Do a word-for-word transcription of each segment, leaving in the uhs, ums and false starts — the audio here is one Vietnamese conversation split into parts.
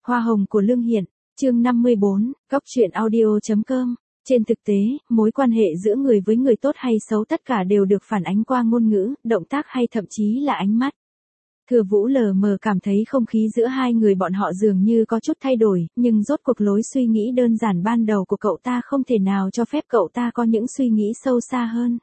Hoa hồng của Lương Hiện, chương năm mươi bốn, Cóc truyện audio chấm com. Trên thực tế, mối quan hệ giữa người với người tốt hay xấu tất cả đều được phản ánh qua ngôn ngữ, động tác hay thậm chí là ánh mắt. Thừa Vũ lờ mờ cảm thấy không khí giữa hai người bọn họ dường như có chút thay đổi, nhưng rốt cuộc lối suy nghĩ đơn giản ban đầu của cậu ta không thể nào cho phép cậu ta có những suy nghĩ sâu xa hơn.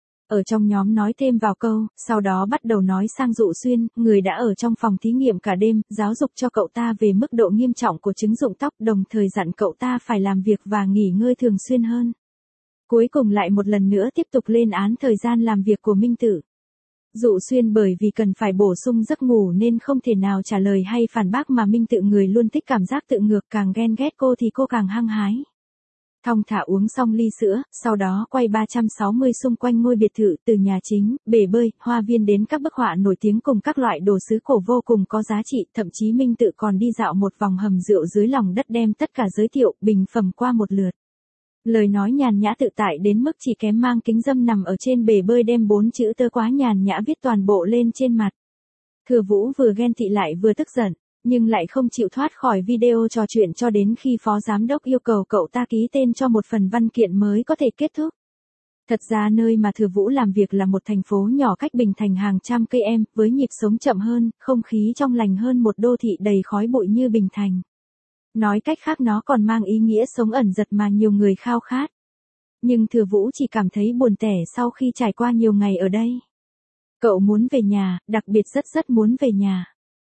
Ở trong nhóm nói thêm vào câu, sau đó bắt đầu nói sang Dụ Xuyên, người đã ở trong phòng thí nghiệm cả đêm, giáo dục cho cậu ta về mức độ nghiêm trọng của chứng rụng tóc, đồng thời dặn cậu ta phải làm việc và nghỉ ngơi thường xuyên hơn. Cuối cùng lại một lần nữa tiếp tục lên án thời gian làm việc của Minh Tử. Dụ Xuyên bởi vì cần phải bổ sung giấc ngủ nên không thể nào trả lời hay phản bác, mà Minh Tự người luôn thích cảm giác tự ngược, càng ghen ghét cô thì cô càng hăng hái. Thong thả uống xong ly sữa, sau đó quay ba trăm sáu mươi xung quanh ngôi biệt thự, từ nhà chính, bể bơi, hoa viên đến các bức họa nổi tiếng cùng các loại đồ sứ cổ vô cùng có giá trị, thậm chí Minh Tự còn đi dạo một vòng hầm rượu dưới lòng đất đem tất cả giới thiệu, bình phẩm qua một lượt. Lời nói nhàn nhã tự tại đến mức chỉ kém mang kính râm nằm ở trên bể bơi đem bốn chữ tớ quá nhàn nhã viết toàn bộ lên trên mặt. Thừa Vũ vừa ghen tị lại vừa tức giận, nhưng lại không chịu thoát khỏi video trò chuyện cho đến khi phó giám đốc yêu cầu cậu ta ký tên cho một phần văn kiện mới có thể kết thúc. Thật ra nơi mà Thừa Vũ làm việc là một thành phố nhỏ cách Bình Thành hàng trăm cây em, với nhịp sống chậm hơn, không khí trong lành hơn một đô thị đầy khói bụi như Bình Thành. Nói cách khác nó còn mang ý nghĩa sống ẩn dật mà nhiều người khao khát. Nhưng Thừa Vũ chỉ cảm thấy buồn tẻ sau khi trải qua nhiều ngày ở đây. Cậu muốn về nhà, đặc biệt rất rất muốn về nhà.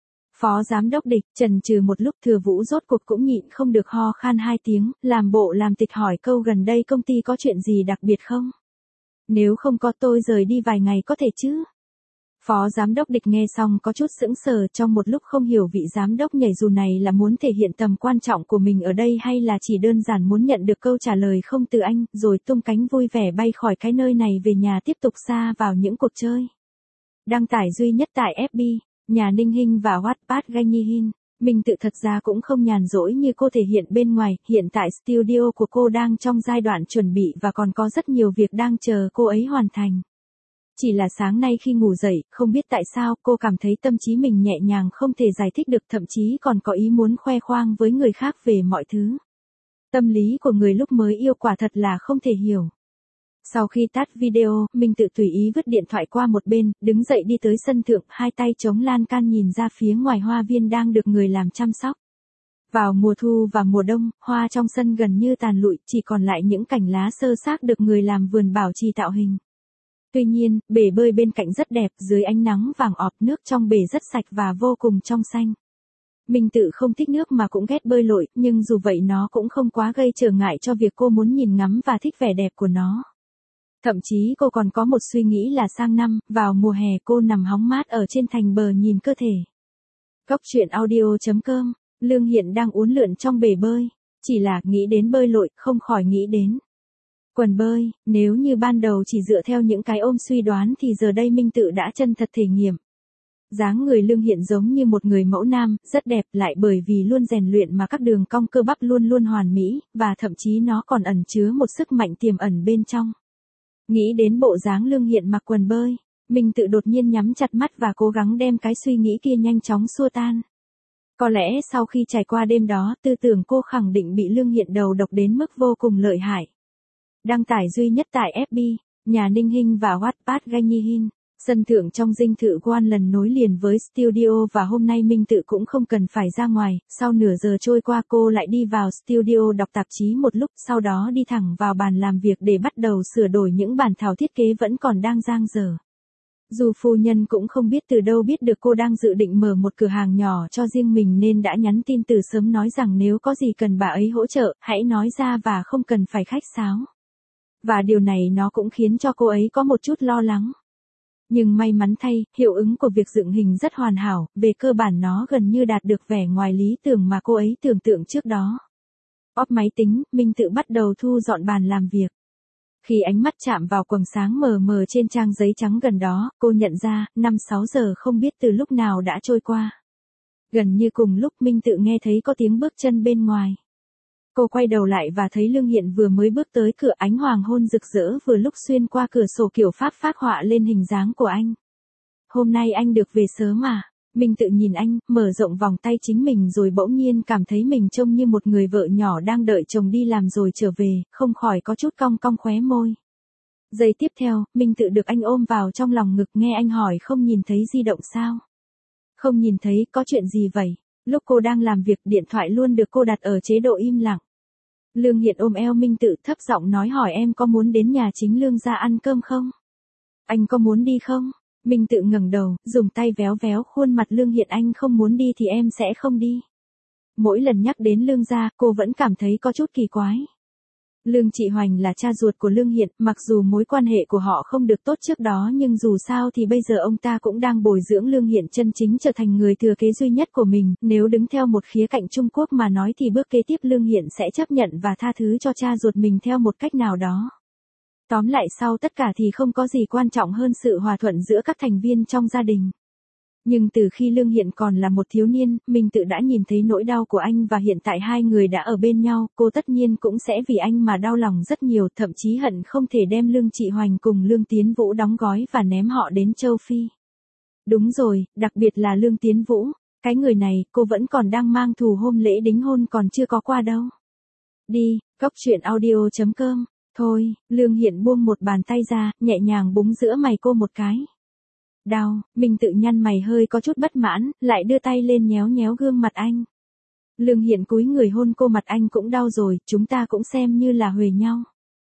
Phó giám đốc Địch chần chừ một lúc, Thừa Vũ rốt cuộc cũng nhịn không được ho khan hai tiếng, làm bộ làm tịch hỏi câu gần đây công ty có chuyện gì đặc biệt không? Nếu không có tôi rời đi vài ngày có thể chứ? Phó giám đốc Địch nghe xong có chút sững sờ, trong một lúc không hiểu vị giám đốc nhảy dù này là muốn thể hiện tầm quan trọng của mình ở đây hay là chỉ đơn giản muốn nhận được câu trả lời không từ anh, rồi tung cánh vui vẻ bay khỏi cái nơi này về nhà tiếp tục sa vào những cuộc chơi. Đăng tải duy nhất tại ép bê, nhà Ninh Hinh và Wattpad Ganyi Hin. Mình tự thật ra cũng không nhàn rỗi như cô thể hiện bên ngoài, hiện tại studio của cô đang trong giai đoạn chuẩn bị và còn có rất nhiều việc đang chờ cô ấy hoàn thành. Chỉ là sáng nay khi ngủ dậy, không biết tại sao cô cảm thấy tâm trí mình nhẹ nhàng không thể giải thích được, thậm chí còn có ý muốn khoe khoang với người khác về mọi thứ. Tâm lý của người lúc mới yêu quả thật là không thể hiểu. Sau khi tắt video, mình tự tùy ý vứt điện thoại qua một bên, đứng dậy đi tới sân thượng, hai tay chống lan can nhìn ra phía ngoài hoa viên đang được người làm chăm sóc. Vào mùa thu và mùa đông, hoa trong sân gần như tàn lụi, chỉ còn lại những cành lá sơ xác được người làm vườn bảo trì tạo hình. Tuy nhiên, bể bơi bên cạnh rất đẹp, dưới ánh nắng vàng ọp, nước trong bể rất sạch và vô cùng trong xanh. Mình tự không thích nước mà cũng ghét bơi lội, nhưng dù vậy nó cũng không quá gây trở ngại cho việc cô muốn nhìn ngắm và thích vẻ đẹp của nó. Thậm chí cô còn có một suy nghĩ là sang năm, vào mùa hè cô nằm hóng mát ở trên thành bờ nhìn cơ thể. Cóc truyện audio chấm com, Lương Hiện đang uốn lượn trong bể bơi, chỉ là nghĩ đến bơi lội, không khỏi nghĩ đến quần bơi. Nếu như ban đầu chỉ dựa theo những cái ôm suy đoán thì giờ đây Minh Tự đã chân thật thể nghiệm. Dáng người Lương Hiện giống như một người mẫu nam, rất đẹp, lại bởi vì luôn rèn luyện mà các đường cong cơ bắp luôn luôn hoàn mỹ, và thậm chí nó còn ẩn chứa một sức mạnh tiềm ẩn bên trong. Nghĩ đến bộ dáng Lương Hiện mặc quần bơi, Minh Tự đột nhiên nhắm chặt mắt và cố gắng đem cái suy nghĩ kia nhanh chóng xua tan. Có lẽ sau khi trải qua đêm đó, tư tưởng cô khẳng định bị Lương Hiện đầu độc đến mức vô cùng lợi hại. Đăng tải duy nhất tại ép bê, nhà Ninh Hinh và Wattpad Ganyi Hin. Sân thượng trong dinh thự quan lần nối liền với studio và hôm nay Minh Tự cũng không cần phải ra ngoài, sau nửa giờ trôi qua cô lại đi vào studio đọc tạp chí một lúc, sau đó đi thẳng vào bàn làm việc để bắt đầu sửa đổi những bản thảo thiết kế vẫn còn đang dang dở. Dù phu nhân cũng không biết từ đâu biết được cô đang dự định mở một cửa hàng nhỏ cho riêng mình nên đã nhắn tin từ sớm nói rằng nếu có gì cần bà ấy hỗ trợ, hãy nói ra và không cần phải khách sáo. Và điều này nó cũng khiến cho cô ấy có một chút lo lắng. Nhưng may mắn thay, hiệu ứng của việc dựng hình rất hoàn hảo, về cơ bản nó gần như đạt được vẻ ngoài lý tưởng mà cô ấy tưởng tượng trước đó. Off máy tính, Minh Tự bắt đầu thu dọn bàn làm việc. Khi ánh mắt chạm vào quầng sáng mờ mờ trên trang giấy trắng gần đó, cô nhận ra, năm sáu giờ không biết từ lúc nào đã trôi qua. Gần như cùng lúc Minh Tự nghe thấy có tiếng bước chân bên ngoài. Cô quay đầu lại và thấy Lương Hiện vừa mới bước tới cửa, ánh hoàng hôn rực rỡ vừa lúc xuyên qua cửa sổ kiểu Pháp phác họa lên hình dáng của anh. Hôm nay anh được về sớm à? Minh Tự nhìn anh, mở rộng vòng tay chính mình rồi bỗng nhiên cảm thấy mình trông như một người vợ nhỏ đang đợi chồng đi làm rồi trở về, không khỏi có chút cong cong khóe môi. Giây tiếp theo, Minh Tự được anh ôm vào trong lòng ngực, nghe anh hỏi không nhìn thấy di động sao? Không nhìn thấy, có chuyện gì vậy? Lúc cô đang làm việc điện thoại luôn được cô đặt ở chế độ im lặng. Lương Hiện ôm eo Minh Tự thấp giọng nói hỏi em có muốn đến nhà chính Lương gia ăn cơm không? Anh có muốn đi không? Minh Tự ngẩng đầu, dùng tay véo véo khuôn mặt Lương Hiện anh không muốn đi thì em sẽ không đi. Mỗi lần nhắc đến Lương gia, cô vẫn cảm thấy có chút kỳ quái. Lương Trị Hoành là cha ruột của Lương Hiện, mặc dù mối quan hệ của họ không được tốt trước đó nhưng dù sao thì bây giờ ông ta cũng đang bồi dưỡng Lương Hiện chân chính trở thành người thừa kế duy nhất của mình, nếu đứng theo một khía cạnh Trung Quốc mà nói thì bước kế tiếp Lương Hiện sẽ chấp nhận và tha thứ cho cha ruột mình theo một cách nào đó. Tóm lại sau tất cả thì không có gì quan trọng hơn sự hòa thuận giữa các thành viên trong gia đình. Nhưng từ khi Lương Hiện còn là một thiếu niên, Minh Tự đã nhìn thấy nỗi đau của anh và hiện tại hai người đã ở bên nhau, cô tất nhiên cũng sẽ vì anh mà đau lòng rất nhiều, thậm chí hận không thể đem Lương Trị Hoành cùng Lương Tiến Vũ đóng gói và ném họ đến châu Phi. Đúng rồi, đặc biệt là Lương Tiến Vũ, cái người này cô vẫn còn đang mang thù hôm lễ đính hôn còn chưa có qua đâu. Đi, cốc truyện audio chấm com. Thôi, Lương Hiện buông một bàn tay ra, nhẹ nhàng búng giữa mày cô một cái. Đau, Minh Tự nhăn mày hơi có chút bất mãn, lại đưa tay lên nhéo nhéo gương mặt anh. Lương Hiện cúi người hôn cô, mặt anh cũng đau rồi, chúng ta cũng xem như là huề nhau.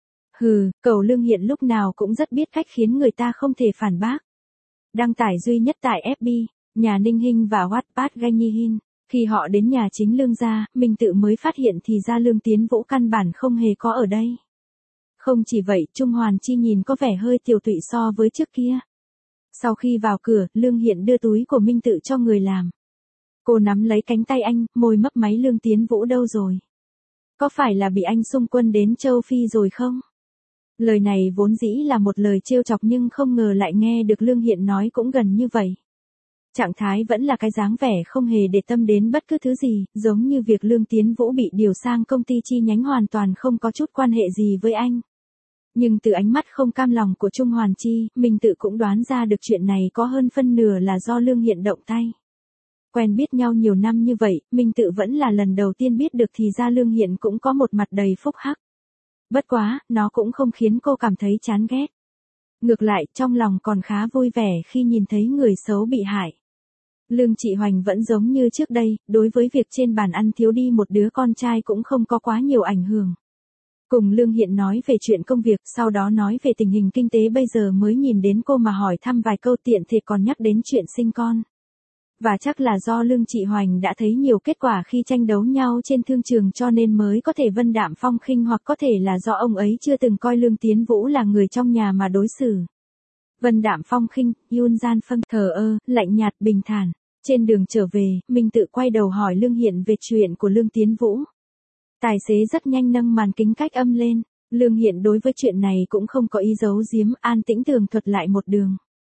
Hừ, cậu Lương Hiện lúc nào cũng rất biết cách khiến người ta không thể phản bác. Đăng tải duy nhất tại ép bê, nhà Ninh Hinh và Wattpad Ganyihin. Khi họ đến nhà chính Lương gia, Minh Tự mới phát hiện thì ra Lương Tiến Vũ căn bản không hề có ở đây. Không chỉ vậy, Trung Hoàn Chi nhìn có vẻ hơi tiều tụy so với trước kia. Sau khi vào cửa, Lương Hiện đưa túi của Minh Tự cho người làm. Cô nắm lấy cánh tay anh, môi mấp máy Lương Tiến Vũ đâu rồi? Có phải là bị anh xung quân đến châu Phi rồi không? Lời này vốn dĩ là một lời trêu chọc nhưng không ngờ lại nghe được Lương Hiện nói cũng gần như vậy. Trạng thái vẫn là cái dáng vẻ không hề để tâm đến bất cứ thứ gì, giống như việc Lương Tiến Vũ bị điều sang công ty chi nhánh hoàn toàn không có chút quan hệ gì với anh. Nhưng từ ánh mắt không cam lòng của Trung Hoàn Chi, Minh Tự cũng đoán ra được chuyện này có hơn phân nửa là do Lương Hiện động tay. Quen biết nhau nhiều năm như vậy, Minh Tự vẫn là lần đầu tiên biết được thì ra Lương Hiện cũng có một mặt đầy phúc hắc. Bất quá, nó cũng không khiến cô cảm thấy chán ghét. Ngược lại, trong lòng còn khá vui vẻ khi nhìn thấy người xấu bị hại. Lương Trị Hoành vẫn giống như trước đây, đối với việc trên bàn ăn thiếu đi một đứa con trai cũng không có quá nhiều ảnh hưởng. Cùng Lương Hiện nói về chuyện công việc, sau đó nói về tình hình kinh tế bây giờ mới nhìn đến cô mà hỏi thăm vài câu, tiện thể còn nhắc đến chuyện sinh con. Và chắc là do Lương Trị Hoành đã thấy nhiều kết quả khi tranh đấu nhau trên thương trường cho nên mới có thể vân đạm phong khinh, hoặc có thể là do ông ấy chưa từng coi Lương Tiến Vũ là người trong nhà mà đối xử. Vân đạm phong khinh, Yun Gian Phân, thờ ơ, lạnh nhạt, bình thản. Trên đường trở về, Minh Tự quay đầu hỏi Lương Hiện về chuyện của Lương Tiến Vũ. Tài xế rất nhanh nâng màn kính cách âm lên. Lương Hiện đối với chuyện này cũng không có ý giấu giếm, an tĩnh tường thuật lại một đường.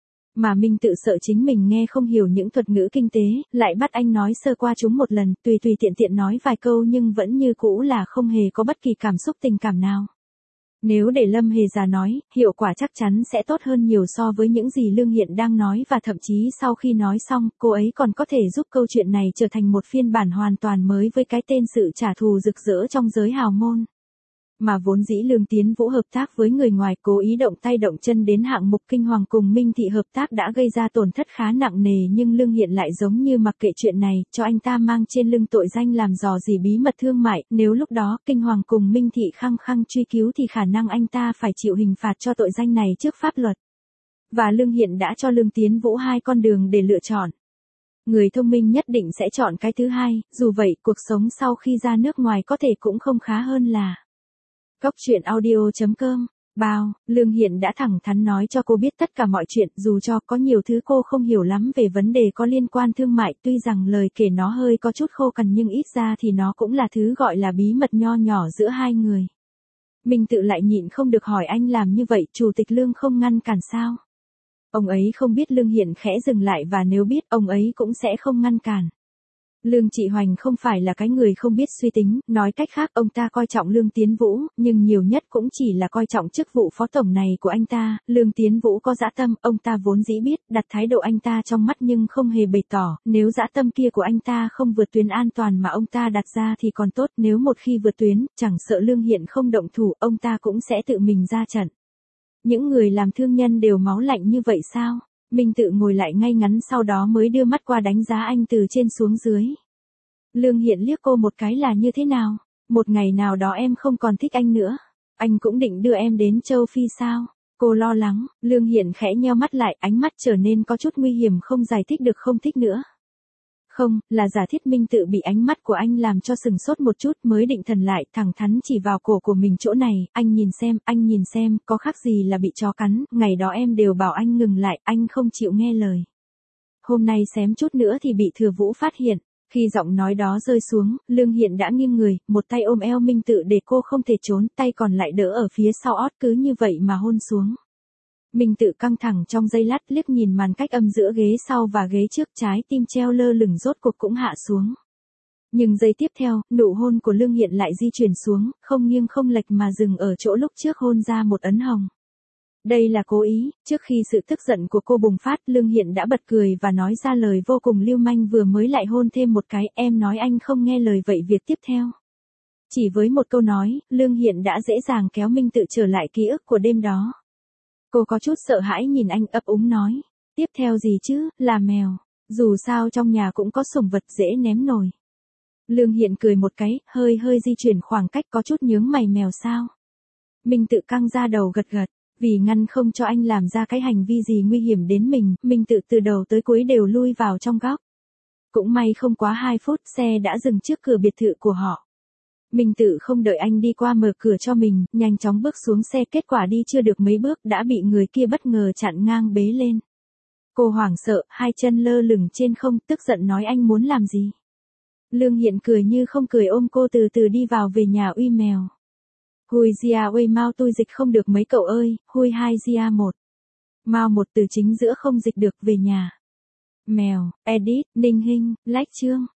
Mà Minh Tự sợ chính mình nghe không hiểu những thuật ngữ kinh tế, lại bắt anh nói sơ qua chúng một lần, tùy tùy tiện tiện nói vài câu nhưng vẫn như cũ là không hề có bất kỳ cảm xúc tình cảm nào. Nếu để Lâm Hề Già nói, hiệu quả chắc chắn sẽ tốt hơn nhiều so với những gì Lương Hiện đang nói, và thậm chí sau khi nói xong, cô ấy còn có thể giúp câu chuyện này trở thành một phiên bản hoàn toàn mới với cái tên sự trả thù rực rỡ trong giới hào môn. Mà vốn dĩ Lương Tiến Vũ hợp tác với người ngoài, cố ý động tay động chân đến hạng mục kinh hoàng cùng Minh Thị hợp tác đã gây ra tổn thất khá nặng nề, nhưng Lương Hiện lại giống như mặc kệ chuyện này, cho anh ta mang trên lưng tội danh làm dò dỉ bí mật thương mại, nếu lúc đó kinh hoàng cùng Minh Thị khăng khăng truy cứu thì khả năng anh ta phải chịu hình phạt cho tội danh này trước pháp luật. Và Lương Hiện đã cho Lương Tiến Vũ hai con đường để lựa chọn. Người thông minh nhất định sẽ chọn cái thứ hai, dù vậy cuộc sống sau khi ra nước ngoài có thể cũng không khá hơn là. Cốc truyện audio chấm com. Bao, Lương Hiện đã thẳng thắn nói cho cô biết tất cả mọi chuyện, dù cho có nhiều thứ cô không hiểu lắm về vấn đề có liên quan thương mại, tuy rằng lời kể nó hơi có chút khô cằn nhưng ít ra thì nó cũng là thứ gọi là bí mật nho nhỏ giữa hai người. Mình tự lại nhịn không được hỏi anh làm như vậy, Chủ tịch Lương không ngăn cản sao? Ông ấy không biết. Lương Hiện khẽ dừng lại, và nếu biết ông ấy cũng sẽ không ngăn cản. Lương Trị Hoành không phải là cái người không biết suy tính, nói cách khác ông ta coi trọng Lương Tiến Vũ, nhưng nhiều nhất cũng chỉ là coi trọng chức vụ phó tổng này của anh ta. Lương Tiến Vũ có dã tâm, ông ta vốn dĩ biết, đặt thái độ anh ta trong mắt nhưng không hề bày tỏ, nếu dã tâm kia của anh ta không vượt tuyến an toàn mà ông ta đặt ra thì còn tốt, nếu một khi vượt tuyến, chẳng sợ Lương Hiện không động thủ, ông ta cũng sẽ tự mình ra trận. Những người làm thương nhân đều máu lạnh như vậy sao? Minh Tự ngồi lại ngay ngắn sau đó mới đưa mắt qua đánh giá anh từ trên xuống dưới. Lương Hiện liếc cô một cái là như thế nào? Một ngày nào đó em không còn thích anh nữa. Anh cũng định đưa em đến châu Phi sao? Cô lo lắng, Lương Hiện khẽ nheo mắt lại, ánh mắt trở nên có chút nguy hiểm, không giải thích được không thích nữa. Không, là giả thiết. Minh Tự bị ánh mắt của anh làm cho sừng sốt một chút, mới định thần lại, thẳng thắn chỉ vào cổ của mình chỗ này, anh nhìn xem, anh nhìn xem, có khác gì là bị chó cắn, ngày đó em đều bảo anh ngừng lại, anh không chịu nghe lời. Hôm nay xém chút nữa thì bị Thừa Vũ phát hiện. Khi giọng nói đó rơi xuống, Lương Hiện đã nghiêng người, một tay ôm eo Minh Tự để cô không thể trốn, tay còn lại đỡ ở phía sau ót, cứ như vậy mà hôn xuống. Minh Tự căng thẳng trong giây lát, liếc nhìn màn cách âm giữa ghế sau và ghế trước, trái tim treo lơ lửng rốt cuộc cũng hạ xuống. Nhưng giây tiếp theo, nụ hôn của Lương Hiện lại di chuyển xuống, không nghiêng không lệch mà dừng ở chỗ lúc trước hôn ra một ấn hồng. Đây là cố ý. Trước khi sự tức giận của cô bùng phát, Lương Hiện đã bật cười và nói ra lời vô cùng lưu manh, vừa mới lại hôn thêm một cái, em nói anh không nghe lời vậy việc tiếp theo. Chỉ với một câu nói, Lương Hiện đã dễ dàng kéo Minh Tự trở lại ký ức của đêm đó. Cô có chút sợ hãi nhìn anh, ấp úng nói. Tiếp theo gì chứ, là mèo. Dù sao trong nhà cũng có sủng vật dễ ném nổi. Lương Hiện cười một cái, hơi hơi di chuyển khoảng cách, có chút nhướng mày. Mèo sao? Minh Tự căng ra đầu gật gật. Vì ngăn không cho anh làm ra cái hành vi gì nguy hiểm đến mình, Minh Tự từ đầu tới cuối đều lui vào trong góc. Cũng may không quá hai phút, xe đã dừng trước cửa biệt thự của họ. Minh Tự không đợi anh đi qua mở cửa cho mình, nhanh chóng bước xuống xe, kết quả đi chưa được mấy bước đã bị người kia bất ngờ chặn ngang bế lên. Cô hoảng sợ, hai chân lơ lửng trên không, tức giận nói anh muốn làm gì? Lương Hiện cười như không cười ôm cô từ từ đi vào về nhà uy mèo. Hui Gia uây mau tôi dịch không được mấy cậu ơi, hui hai Gia một. Mau một từ chính giữa không dịch được, về nhà. Mèo, edit, Ninh Hinh, like chương.